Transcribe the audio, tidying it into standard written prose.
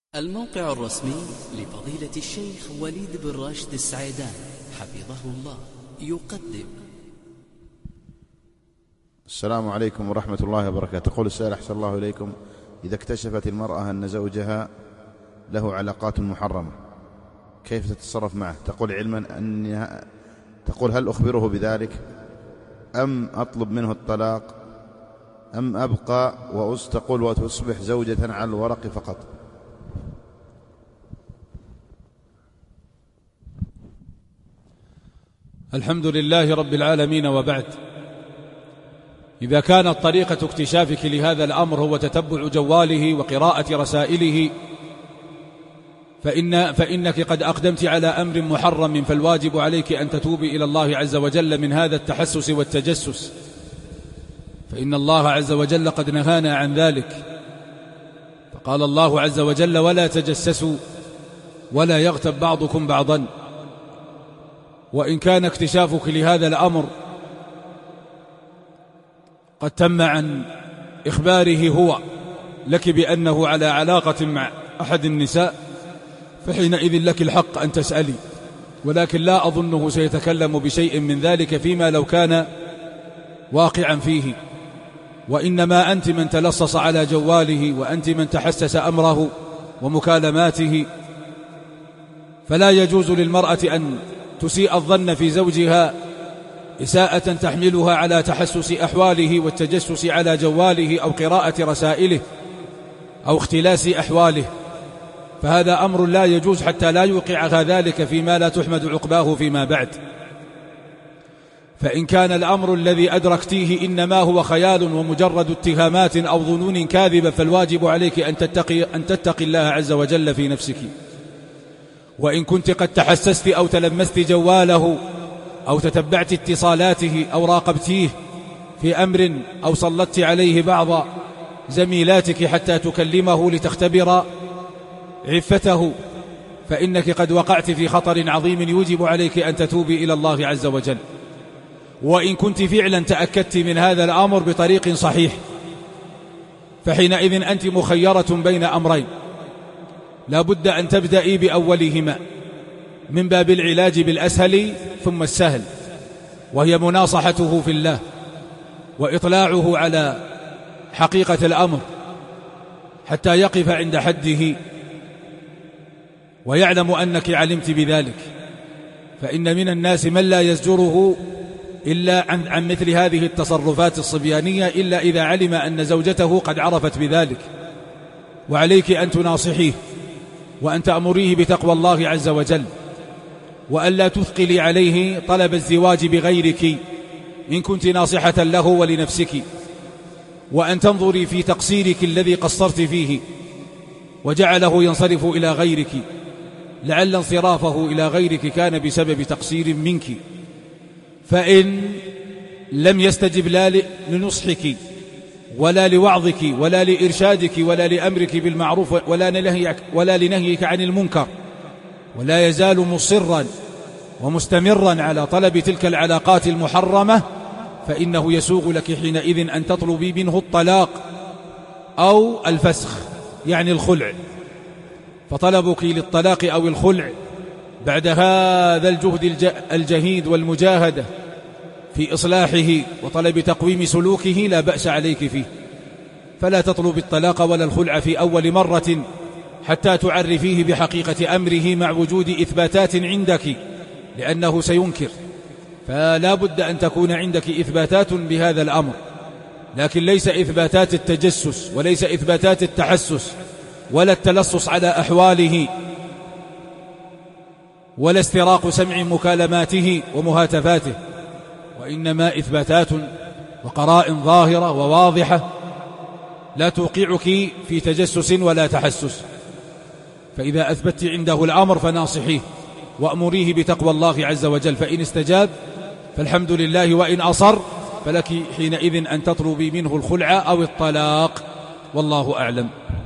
الموقع الرسمي لفضيلة الشيخ وليد بن راشد السعيدان حفظه الله يقدم. السلام عليكم ورحمة الله وبركاته. يقول السائل أحسن الله إليكم: إذا اكتشفت المرأة أن زوجها له علاقات محرمة كيف تتصرف معه؟ تقول علما أنها تقول: هل أخبره بذلك أم أطلب منه الطلاق أم أبقى تقول وتصبح زوجة على الورق فقط؟ الحمد لله رب العالمين، وبعد. إذا كانت طريقة اكتشافك لهذا الأمر هو تتبع جواله وقراءة رسائله فإنك قد أقدمت على أمر محرم، فالواجب عليك أن تتوبي إلى الله عز وجل من هذا التحسس والتجسس، فإن الله عز وجل قد نهانا عن ذلك. فقال الله عز وجل: ولا تجسسوا ولا يغتب بعضكم بعضا. وإن كان اكتشافك لهذا الأمر قد تم عن إخباره هو لك بأنه على علاقة مع أحد النساء، فحينئذ لك الحق أن تسألي، ولكن لا أظنه سيتكلم بشيء من ذلك فيما لو كان واقعا فيه، وإنما أنت من تلصص على جواله، وأنت من تحسس أمره ومكالماته. فلا يجوز للمرأة أن تسيء الظن في زوجها إساءة تحملها على تحسس أحواله والتجسس على جواله أو قراءة رسائله أو اختلاس أحواله، فهذا أمر لا يجوز حتى لا يوقعها ذلك فيما لا تحمد عقباه فيما بعد. فإن كان الأمر الذي أدركتيه إنما هو خيال ومجرد اتهامات أو ظنون كاذبة، فالواجب عليك أن تتقي الله عز وجل في نفسك. وإن كنت قد تحسست أو تلمست جواله أو تتبعت اتصالاته أو راقبتيه في أمر أو سلطت عليه بعض زميلاتك حتى تكلمه لتختبر عفته، فإنك قد وقعت في خطر عظيم يوجب عليك أن تتوبي إلى الله عز وجل. وإن كنت فعلا تأكدت من هذا الأمر بطريق صحيح، فحينئذ أنت مخيرة بين أمرين، لا بد أن تبدأي بأولهما من باب العلاج بالأسهل ثم السهل، وهي مناصحته في الله وإطلاعه على حقيقة الأمر حتى يقف عند حده ويعلم أنك علمت بذلك. فإن من الناس من لا يزجره إلا عن مثل هذه التصرفات الصبيانية إلا إذا علم أن زوجته قد عرفت بذلك. وعليك أن تناصحيه وأن تأمريه بتقوى الله عز وجل، وأن لا تثقلي عليه طلب الزواج بغيرك إن كنت ناصحة له ولنفسك، وأن تنظري في تقصيرك الذي قصرت فيه وجعله ينصرف إلى غيرك، لعل انصرافه إلى غيرك كان بسبب تقصير منك. فإن لم يستجب لا لنصحك ولا لوعظك ولا لإرشادك ولا لأمرك بالمعروف ولا لنهيك عن المنكر، ولا يزال مصرا ومستمرا على طلب تلك العلاقات المحرمة، فإنه يسوغ لك حينئذ أن تطلبي منه الطلاق أو الفسخ، يعني الخلع. فطلبك للطلاق أو الخلع بعد هذا الجهد الجهيد والمجاهدة في إصلاحه وطلب تقويم سلوكه لا بأس عليك فيه، فلا تطلب الطلاق ولا الخلع في أول مرة حتى تعرفيه بحقيقة أمره مع وجود إثباتات عندك، لأنه سينكر. فلا بد أن تكون عندك إثباتات بهذا الأمر، لكن ليس إثباتات التجسس وليس إثباتات التحسس ولا التلصص على أحواله ولا استراق سمع مكالماته ومهاتفاته، وإنما إثباتات وقرائن ظاهرة وواضحة لا توقعك في تجسس ولا تحسس. فإذا أثبت عنده الأمر فناصحيه وأمريه بتقوى الله عز وجل، فإن استجاب فالحمد لله، وإن أصر فلك حينئذ أن تطلبي منه الخلع أو الطلاق، والله أعلم.